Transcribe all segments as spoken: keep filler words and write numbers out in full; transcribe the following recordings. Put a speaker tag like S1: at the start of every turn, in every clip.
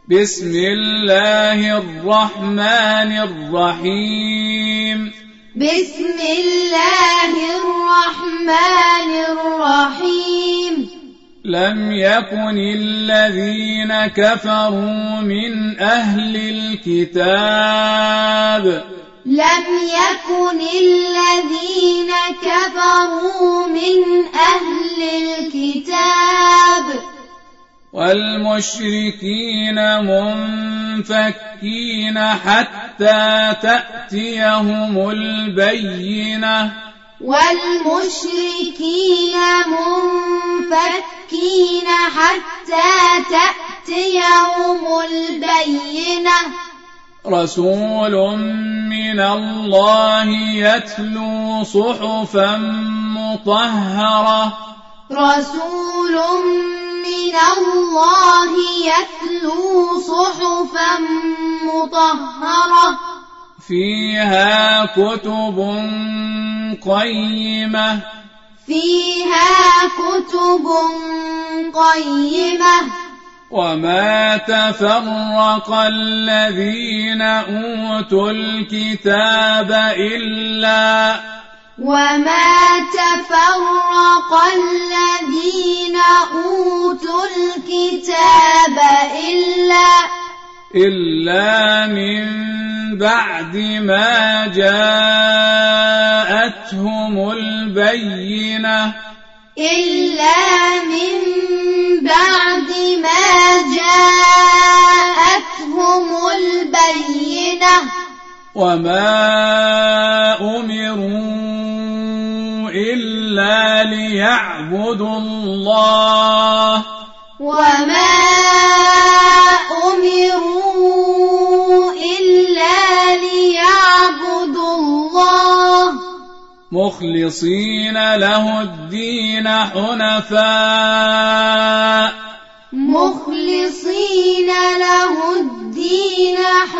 S1: بسم الله الرحمن الرحيم
S2: بسم الله الرحمن الرحيم
S1: لم يكن الذين كفروا من أهل الكتاب
S2: لم يكن الذين كفروا من أهل الكتاب
S1: والمشركين منفكين حتى تأتيهم البينة
S2: والمشركين منفكين حتى تأتيهم البينة
S1: رسول من الله يتلو صحفا مطهرة
S2: رسول من الله يتلو صحفا مطهرة
S1: فيها كتب قيمة
S2: فيها كتب قيمة
S1: وما تفرق الذين أوتوا الكتاب إلا
S2: وما تفرق الذين أوتوا الكتاب إلا
S1: إلا من بعد ما جاءتهم البينة
S2: إلا من بعد ما جاءتهم البينة
S1: وما أمروا إلا ليعبدوا الله
S2: وما أمروا إلا ليعبدوا الله
S1: مخلصين له الدين حنفاء
S2: مخلصين له الدين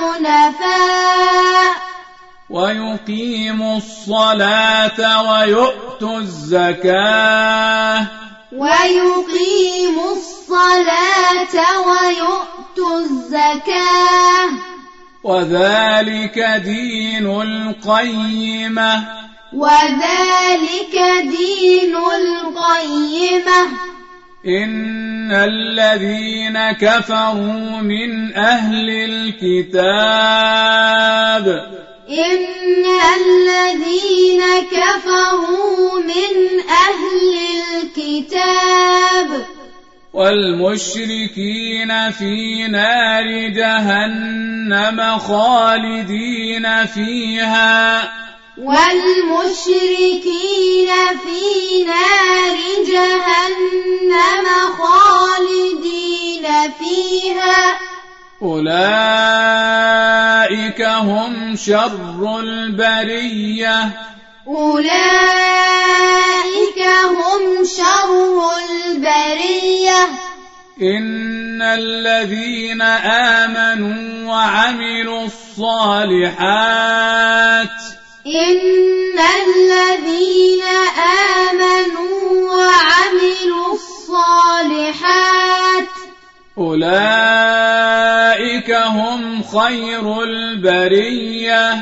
S2: حنفاء
S1: ويقيموا الصلاة ويؤتوا الزكاة
S2: ويقيموا الصلاة ويؤتوا الزكاة
S1: وذلك دين القيمة
S2: وذلك دين القيمة
S1: إن الذين كفروا من أهل الكتاب
S2: إن الذين كفروا من أهل الكتاب
S1: والمشركين في نار جهنم خالدين فيها
S2: والمشركين في نار جهنم خالدين فيها
S1: أولئك هم شر البرية
S2: أولئك هم شر البرية
S1: إن الذين آمنوا وعملوا الصالحات
S2: إن الذين آمنوا وعملوا الصالحات
S1: أولئك هم خير البرية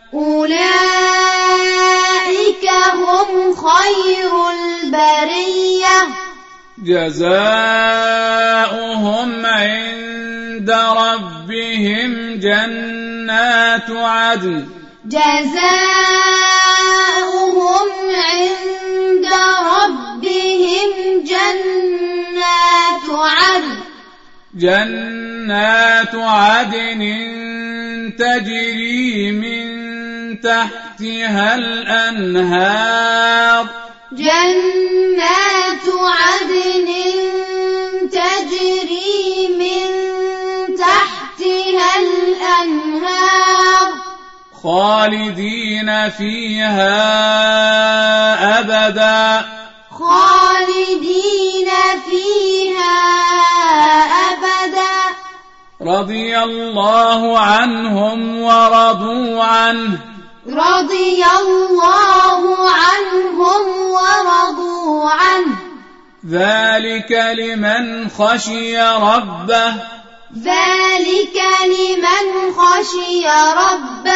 S2: أولئك هم خير البرية
S1: جزاؤهم عند ربهم جنات عدن
S2: جزاؤهم عند ربهم جنات عدن
S1: جنات عدن تجري من تحتها الأنهار
S2: جنات عدن تجري من تحتها الأنهار
S1: خالدين فيها أبدا
S2: خالدين فيها أبدا
S1: رضي الله عنهم ورضوا عنه
S2: رضي الله عنهم ورضوا عنه
S1: ذلك لمن خشي ربه
S2: ذلك ذلك لمن خشي ربه